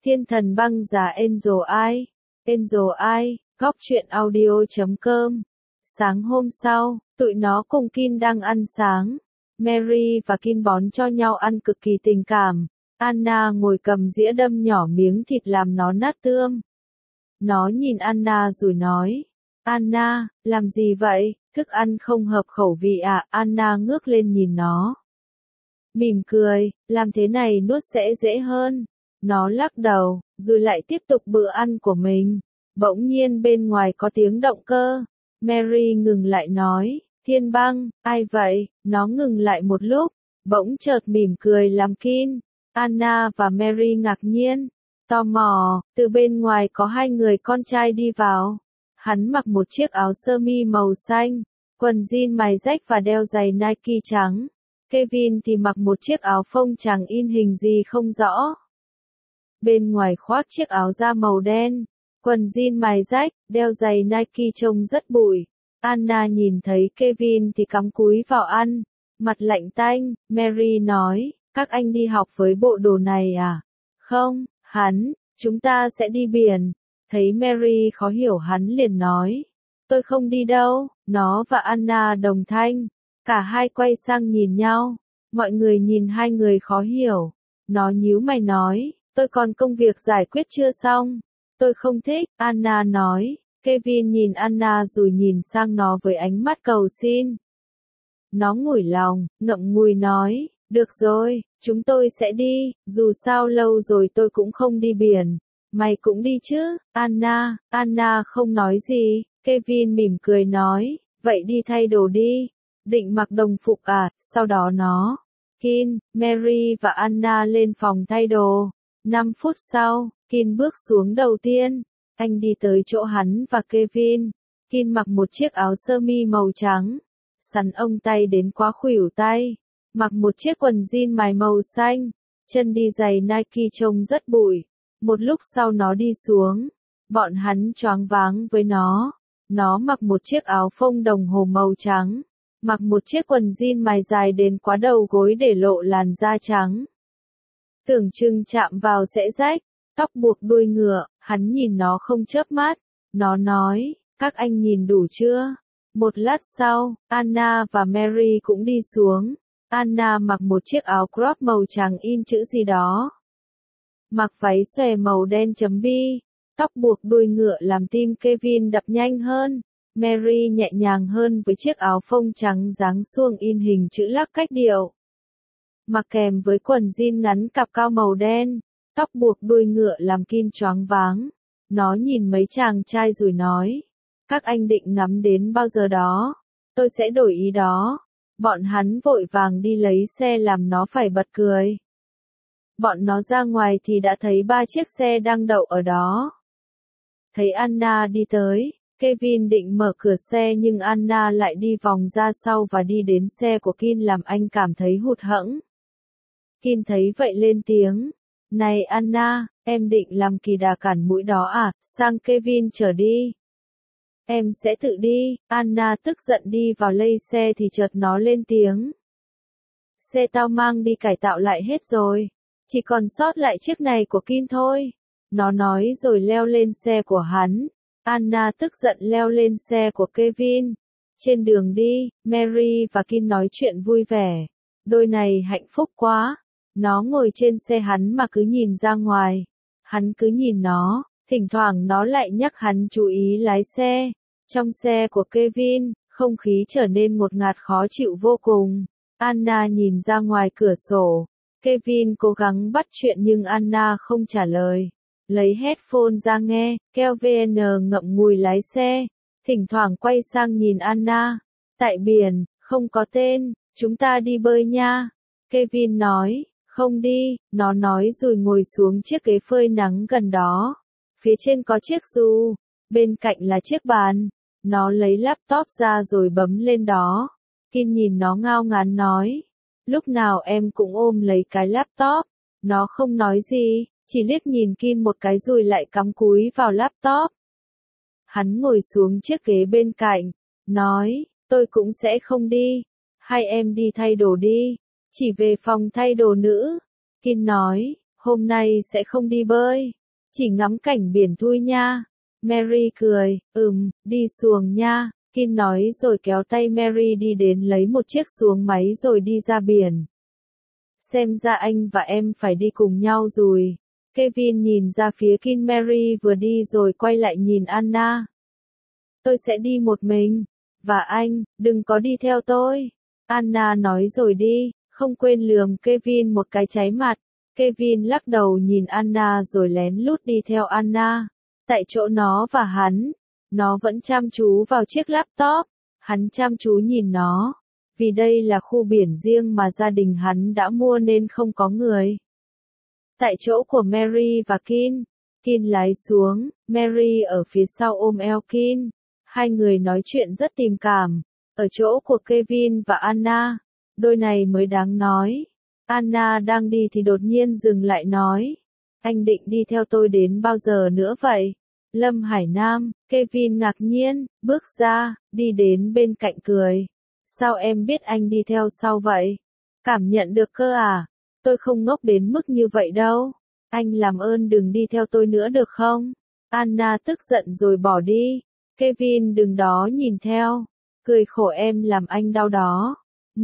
Thiên thần băng giá Angel Eye, góc truyện audio.com. Sáng hôm sau, tụi nó cùng Kin đang ăn sáng. Mary và Kin bón cho nhau ăn cực kỳ tình cảm. Anna ngồi cầm dĩa đâm nhỏ miếng thịt làm nó nát tươm. Nó nhìn Anna rồi nói, Anna, làm gì vậy, thức ăn không hợp khẩu vị à? Anna ngước lên nhìn nó. Mỉm cười, làm thế này nuốt sẽ dễ hơn. Nó lắc đầu, rồi lại tiếp tục bữa ăn của mình. Bỗng nhiên bên ngoài có tiếng động cơ. Mary ngừng lại nói, Thiên băng, ai vậy? Nó ngừng lại một lúc, bỗng chợt mỉm cười làm Kin. Anna và Mary ngạc nhiên, tò mò, từ bên ngoài có hai người con trai đi vào. Hắn mặc một chiếc áo sơ mi màu xanh, quần jean mài rách và đeo giày Nike trắng. Kevin thì mặc một chiếc áo phông chẳng in hình gì không rõ. Bên ngoài khoác chiếc áo da màu đen, quần jean mài rách, đeo giày Nike trông rất bụi. Anna nhìn thấy Kevin thì cắm cúi vào ăn, mặt lạnh tanh. Mary nói, các anh đi học với bộ đồ này à? Không, chúng ta sẽ đi biển. Thấy Mary khó hiểu hắn liền nói, tôi không đi đâu. Nó và Anna đồng thanh, cả hai quay sang nhìn nhau. Mọi người nhìn hai người khó hiểu. Nó nhíu mày nói, tôi còn công việc giải quyết chưa xong. Tôi không thích, Anna nói. Kevin nhìn Anna rồi nhìn sang nó với ánh mắt cầu xin. Nó nguội lòng, ngậm ngùi nói, được rồi, chúng tôi sẽ đi, dù sao lâu rồi tôi cũng không đi biển. Mày cũng đi chứ, Anna không nói gì. Kevin mỉm cười nói, vậy đi thay đồ đi. Định mặc đồng phục à? Sau đó nó, Kin, Mary và Anna lên phòng thay đồ. 5 phút sau, Kin bước xuống đầu tiên. Anh đi tới chỗ hắn và Kevin. Kin mặc một chiếc áo sơ mi màu trắng, sắn ông tay đến quá khuỷu tay, mặc một chiếc quần jean mài màu xanh, chân đi giày Nike trông rất bụi. Một lúc sau nó đi xuống, bọn hắn choáng váng với nó. Nó mặc một chiếc áo phông đồng hồ màu trắng, mặc một chiếc quần jean mài dài đến quá đầu gối để lộ làn da trắng. Tưởng chừng chạm vào sẽ rách, tóc buộc đuôi ngựa. Hắn nhìn nó không chớp mắt. Nó nói, các anh nhìn đủ chưa? Một lát sau, Anna và Mary cũng đi xuống. Anna mặc một chiếc áo crop màu trắng in chữ gì đó. Mặc váy xòe màu đen chấm bi. Tóc buộc đuôi ngựa làm tim Kevin đập nhanh hơn. Mary nhẹ nhàng hơn với chiếc áo phông trắng dáng suông in hình chữ lắc cách điệu. Mặc kèm với quần jean ngắn cặp cao màu đen. Tóc buộc đuôi ngựa làm Kin choáng váng. Nó nhìn mấy chàng trai rồi nói, các anh định ngắm đến bao giờ đó? Tôi sẽ đổi ý đó. Bọn hắn vội vàng đi lấy xe làm nó phải bật cười. Bọn nó ra ngoài thì đã thấy 3 chiếc xe đang đậu ở đó. Thấy Anna đi tới, Kevin định mở cửa xe nhưng Anna lại đi vòng ra sau và đi đến xe của Kin làm anh cảm thấy hụt hẫng. Kin thấy vậy lên tiếng, này Anna, em định làm kỳ đà cản mũi đó à? Sang Kevin chở đi. Em sẽ tự đi. Anna tức giận đi vào lây xe thì chợt nó lên tiếng. Xe tao mang đi cải tạo lại hết rồi. Chỉ còn sót lại chiếc này của Kin thôi. Nó nói rồi leo lên xe của hắn. Anna tức giận leo lên xe của Kevin. Trên đường đi, Mary và Kin nói chuyện vui vẻ. Đôi này hạnh phúc quá. Nó ngồi trên xe hắn mà cứ nhìn ra ngoài. Hắn cứ nhìn nó, thỉnh thoảng nó lại nhắc hắn chú ý lái xe. Trong xe của Kevin, không khí trở nên ngột ngạt khó chịu vô cùng. Anna nhìn ra ngoài cửa sổ. Kevin cố gắng bắt chuyện nhưng Anna không trả lời. Lấy headphone ra nghe, Kevin ngậm ngùi lái xe. Thỉnh thoảng quay sang nhìn Anna. Tại biển, không có tên, chúng ta đi bơi nha. Kevin nói. Không đi, nó nói rồi ngồi xuống chiếc ghế phơi nắng gần đó. Phía trên có chiếc dù, bên cạnh là chiếc bàn. Nó lấy laptop ra rồi bấm lên đó. Kin nhìn nó ngao ngán nói, lúc nào em cũng ôm lấy cái laptop. Nó không nói gì, chỉ liếc nhìn Kin một cái rồi lại cắm cúi vào laptop. Hắn ngồi xuống chiếc ghế bên cạnh, nói, tôi cũng sẽ không đi. Hai em đi thay đồ đi. Chỉ về phòng thay đồ nữ. Kin nói, Hôm nay sẽ không đi bơi, chỉ ngắm cảnh biển thôi nha. Mary cười, đi xuồng nha. Kin nói rồi kéo tay Mary đi đến lấy một chiếc xuồng máy rồi đi ra biển. Xem ra anh và em phải đi cùng nhau rồi. Kevin nhìn ra phía Kin. Mary vừa đi rồi quay lại nhìn Anna. Tôi sẽ đi một mình. Và anh, đừng có đi theo tôi. Anna nói rồi đi, không quên lườm Kevin một cái cháy mặt. Kevin lắc đầu nhìn Anna rồi lén lút đi theo Anna. Tại chỗ nó và hắn, nó vẫn chăm chú vào chiếc laptop. Hắn chăm chú nhìn nó. Vì đây là khu biển riêng mà gia đình hắn đã mua nên không có người. Tại chỗ của Mary và Kin, Kin lái xuống, Mary ở phía sau ôm eo Kin. Hai người nói chuyện rất tình cảm. Ở chỗ của Kevin và Anna, đôi này mới đáng nói. Anna đang đi thì đột nhiên dừng lại nói. Anh định đi theo tôi đến bao giờ nữa vậy? Lâm Hải Nam, Kevin ngạc nhiên, bước ra, đi đến bên cạnh cười. Sao em biết anh đi theo sau vậy? Cảm nhận được cơ à? Tôi không ngốc đến mức như vậy đâu. Anh làm ơn đừng đi theo tôi nữa được không? Anna tức giận rồi bỏ đi. Kevin đứng đó nhìn theo. Cười khổ em làm anh đau đó.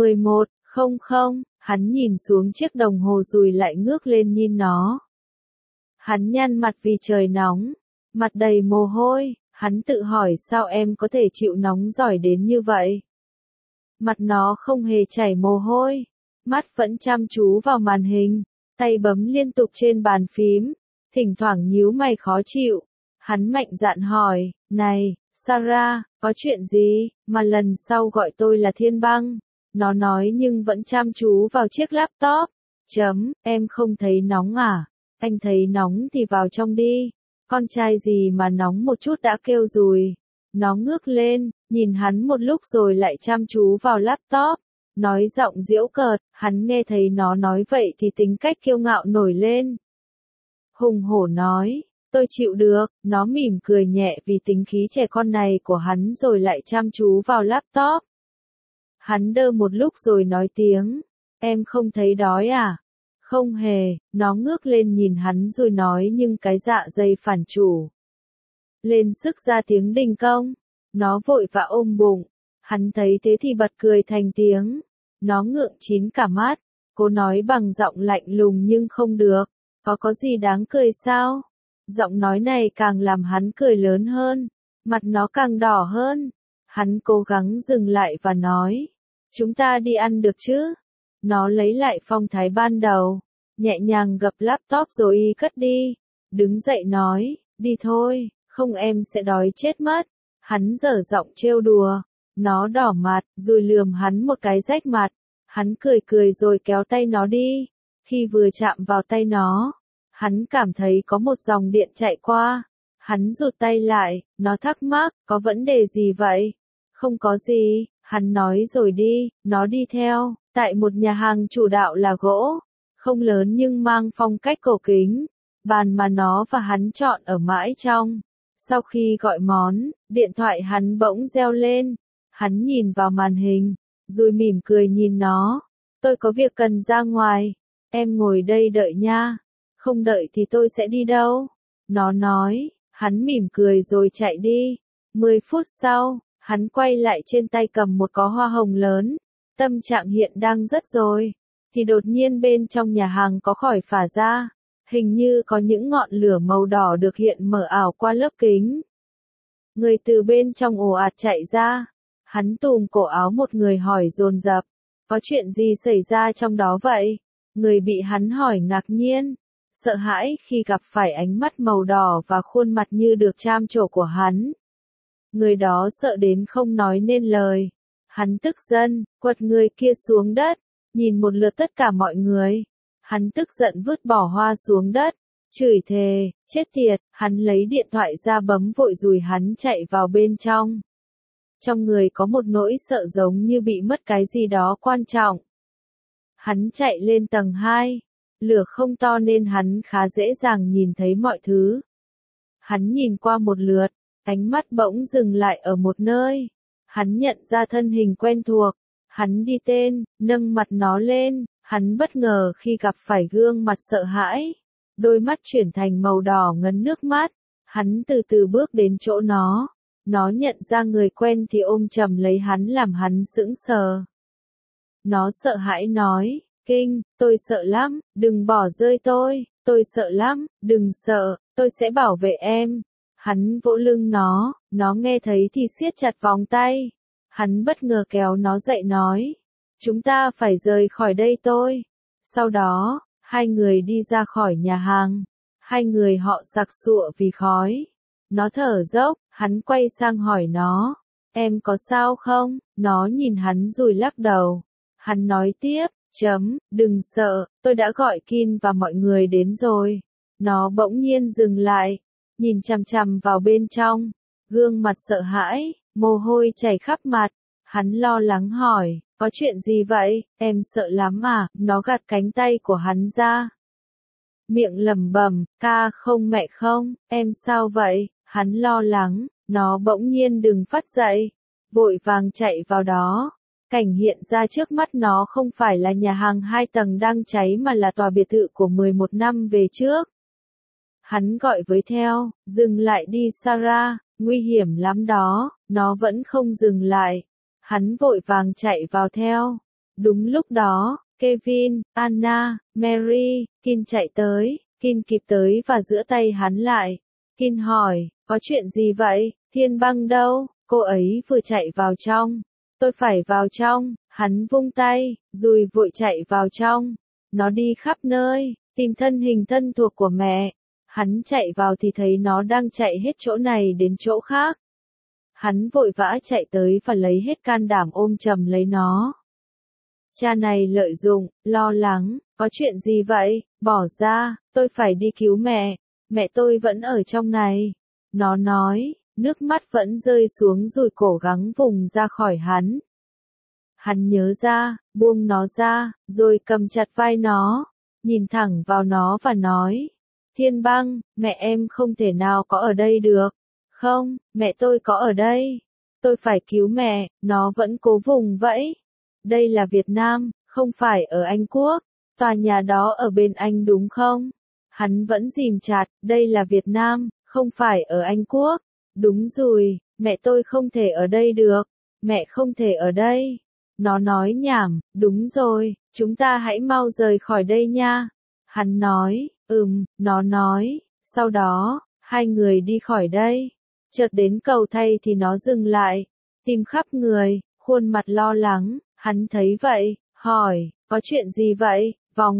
11:00, hắn nhìn xuống chiếc đồng hồ rồi lại ngước lên nhìn nó. Hắn nhăn mặt vì trời nóng. Mặt đầy mồ hôi, hắn tự hỏi sao em có thể chịu nóng giỏi đến như vậy. Mặt nó không hề chảy mồ hôi. Mắt vẫn chăm chú vào màn hình. Tay bấm liên tục trên bàn phím. Thỉnh thoảng nhíu mày khó chịu. Hắn mạnh dạn hỏi, này, Sarah, có chuyện gì, mà lần sau gọi tôi là Thiên Băng? Nó nói nhưng vẫn chăm chú vào chiếc laptop. Em không thấy nóng à? Anh thấy nóng thì vào trong đi. Con trai gì mà nóng một chút đã kêu rồi. Nó ngước lên, nhìn hắn một lúc rồi lại chăm chú vào laptop. Nói giọng giễu cợt, hắn nghe thấy nó nói vậy thì tính cách kiêu ngạo nổi lên. Hùng hổ nói, tôi chịu được, nó mỉm cười nhẹ vì tính khí trẻ con này của hắn rồi lại chăm chú vào laptop. Hắn đơ một lúc rồi nói tiếng, em không thấy đói à? Không hề, nó ngước lên nhìn hắn rồi nói nhưng cái dạ dày phản chủ. Lên sức ra tiếng đình công, nó vội vã ôm bụng, hắn thấy thế thì bật cười thành tiếng. Nó ngượng chín cả mắt, cô nói bằng giọng lạnh lùng nhưng không được, có gì đáng cười sao? Giọng nói này càng làm hắn cười lớn hơn, mặt nó càng đỏ hơn. Hắn cố gắng dừng lại và nói, chúng ta đi ăn được chứ? Nó lấy lại phong thái ban đầu, nhẹ nhàng gập laptop rồi cất đi. Đứng dậy nói, đi thôi, không em sẽ đói chết mất. Hắn dở giọng trêu đùa. Nó đỏ mặt, rồi lườm hắn một cái rách mặt. Hắn cười cười rồi kéo tay nó đi. Khi vừa chạm vào tay nó, hắn cảm thấy có một dòng điện chạy qua. Hắn rụt tay lại, nó thắc mắc, có vấn đề gì vậy? Không có gì, hắn nói rồi đi, nó đi theo, tại một nhà hàng chủ đạo là gỗ. Không lớn nhưng mang phong cách cổ kính. Bàn mà nó và hắn chọn ở mãi trong. Sau khi gọi món, điện thoại hắn bỗng reo lên. Hắn nhìn vào màn hình, rồi mỉm cười nhìn nó. Tôi có việc cần ra ngoài. Em ngồi đây đợi nha. Không đợi thì tôi sẽ đi đâu. Nó nói, hắn mỉm cười rồi chạy đi. 10 phút sau, hắn quay lại trên tay cầm một có hoa hồng lớn. Tâm trạng hiện đang rất rồi. Thì đột nhiên bên trong nhà hàng có khói phả ra. Hình như có những ngọn lửa màu đỏ được hiện mở ảo qua lớp kính. Người từ bên trong ồ ạt chạy ra. Hắn túm cổ áo một người hỏi dồn dập. Có chuyện gì xảy ra trong đó vậy? Người bị hắn hỏi ngạc nhiên. Sợ hãi khi gặp phải ánh mắt màu đỏ và khuôn mặt như được cham trổ của hắn. Người đó sợ đến không nói nên lời. Hắn tức giận, quật người kia xuống đất. Nhìn một lượt tất cả mọi người. Hắn tức giận vứt bỏ hoa xuống đất. Chửi thề, chết tiệt, hắn lấy điện thoại ra bấm vội rồi hắn chạy vào bên trong. Trong người có một nỗi sợ giống như bị mất cái gì đó quan trọng. Hắn chạy lên tầng 2. Lửa không to nên hắn khá dễ dàng nhìn thấy mọi thứ. Hắn nhìn qua một lượt, ánh mắt bỗng dừng lại ở một nơi. Hắn nhận ra thân hình quen thuộc. Hắn đi tên, nâng mặt nó lên. Hắn bất ngờ khi gặp phải gương mặt sợ hãi. đôi mắt chuyển thành màu đỏ ngấn nước mắt. Hắn từ từ bước đến chỗ nó nhận ra người quen thì ôm chầm lấy hắn làm hắn sững sờ. Nó sợ hãi nói, Kinh, tôi sợ lắm, đừng bỏ rơi tôi sợ lắm, đừng sợ, tôi sẽ bảo vệ em. Hắn vỗ lưng nó nghe thấy thì siết chặt vòng tay. Hắn bất ngờ kéo nó dậy nói, chúng ta phải rời khỏi đây tôi. Sau đó, hai người đi ra khỏi nhà hàng. Hai người họ sặc sụa vì khói. Nó thở dốc, hắn quay sang hỏi nó, em có sao không? Nó nhìn hắn rồi lắc đầu. Hắn nói tiếp, đừng sợ, tôi đã gọi Kin và mọi người đến rồi. Nó bỗng nhiên dừng lại, nhìn chằm chằm vào bên trong, gương mặt sợ hãi, mồ hôi chảy khắp mặt. Hắn lo lắng hỏi, có chuyện gì vậy, em sợ lắm à? Nó gạt cánh tay của hắn ra. Miệng lẩm bẩm, ca không mẹ không, em sao vậy? Hắn lo lắng, nó bỗng nhiên đừng phát dậy, vội vàng chạy vào đó. Cảnh hiện ra trước mắt nó không phải là nhà hàng 2 tầng đang cháy mà là tòa biệt thự của 11 năm về trước. Hắn gọi với theo, dừng lại đi Sarah, nguy hiểm lắm đó, nó vẫn không dừng lại. Hắn vội vàng chạy vào theo. Đúng lúc đó, Kevin, Anna, Mary, Kin chạy tới. Kin kịp tới và giơ tay hắn lại. Kin hỏi, có chuyện gì vậy? Thiên Băng đâu? Cô ấy vừa chạy vào trong. Tôi phải vào trong. Hắn vung tay, rồi vội chạy vào trong. Nó đi khắp nơi, tìm thân hình thân thuộc của mẹ. Hắn chạy vào thì thấy nó đang chạy hết chỗ này đến chỗ khác. Hắn vội vã chạy tới và lấy hết can đảm ôm chầm lấy nó. Cha này lợi dụng, lo lắng, có chuyện gì vậy? Bỏ ra, tôi phải đi cứu mẹ tôi vẫn ở trong này. Nó nói, nước mắt vẫn rơi xuống rồi cố gắng vùng ra khỏi hắn. Hắn nhớ ra, buông nó ra, rồi cầm chặt vai nó, nhìn thẳng vào nó và nói, Thiên Băng, mẹ em không thể nào có ở đây được. Không, mẹ tôi có ở đây. Tôi phải cứu mẹ, nó vẫn cố vùng vẫy. Đây là Việt Nam, không phải ở Anh Quốc. Tòa nhà đó ở bên anh đúng không? Hắn vẫn ghìm chặt, đây là Việt Nam, không phải ở Anh Quốc. Đúng rồi, mẹ tôi không thể ở đây được. Mẹ không thể ở đây. Nó nói nhảm, đúng rồi, chúng ta hãy mau rời khỏi đây nha. Hắn nói, nó nói, sau đó, hai người đi khỏi đây. Chợt đến cầu thay thì nó dừng lại, tìm khắp người, khuôn mặt lo lắng. Hắn thấy vậy, hỏi, có chuyện gì vậy? Vòng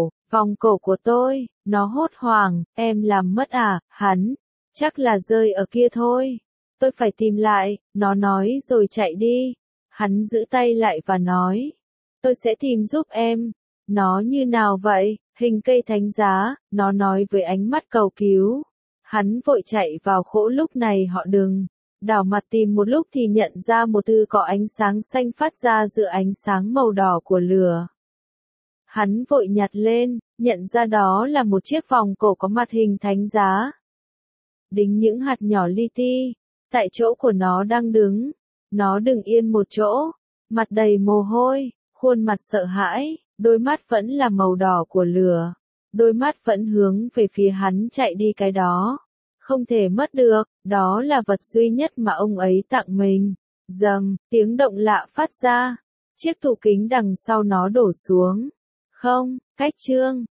cổ của tôi. Nó hốt hoảng, em làm mất à? Hắn, chắc là rơi ở kia thôi. Tôi phải tìm lại, nó nói rồi chạy đi. Hắn giữ tay lại và nói, tôi sẽ tìm giúp em. Nó như nào vậy? Hình cây thánh giá, nó nói với ánh mắt cầu cứu. Hắn vội chạy vào khỗ, lúc này họ đừng đảo mặt tìm một lúc thì nhận ra một thứ có ánh sáng xanh phát ra giữa ánh sáng màu đỏ của lửa. Hắn vội nhặt lên, nhận ra đó là một chiếc vòng cổ có mặt hình thánh giá. Đính những hạt nhỏ li ti, tại chỗ của nó đang đứng. Nó đứng yên một chỗ, mặt đầy mồ hôi, khuôn mặt sợ hãi, đôi mắt vẫn là màu đỏ của lửa. Đôi mắt vẫn hướng về phía hắn chạy đi, cái đó không thể mất được, đó là vật duy nhất mà ông ấy tặng mình. Rầm, tiếng động lạ phát ra, chiếc tủ kính đằng sau nó đổ xuống. Không, cách chương.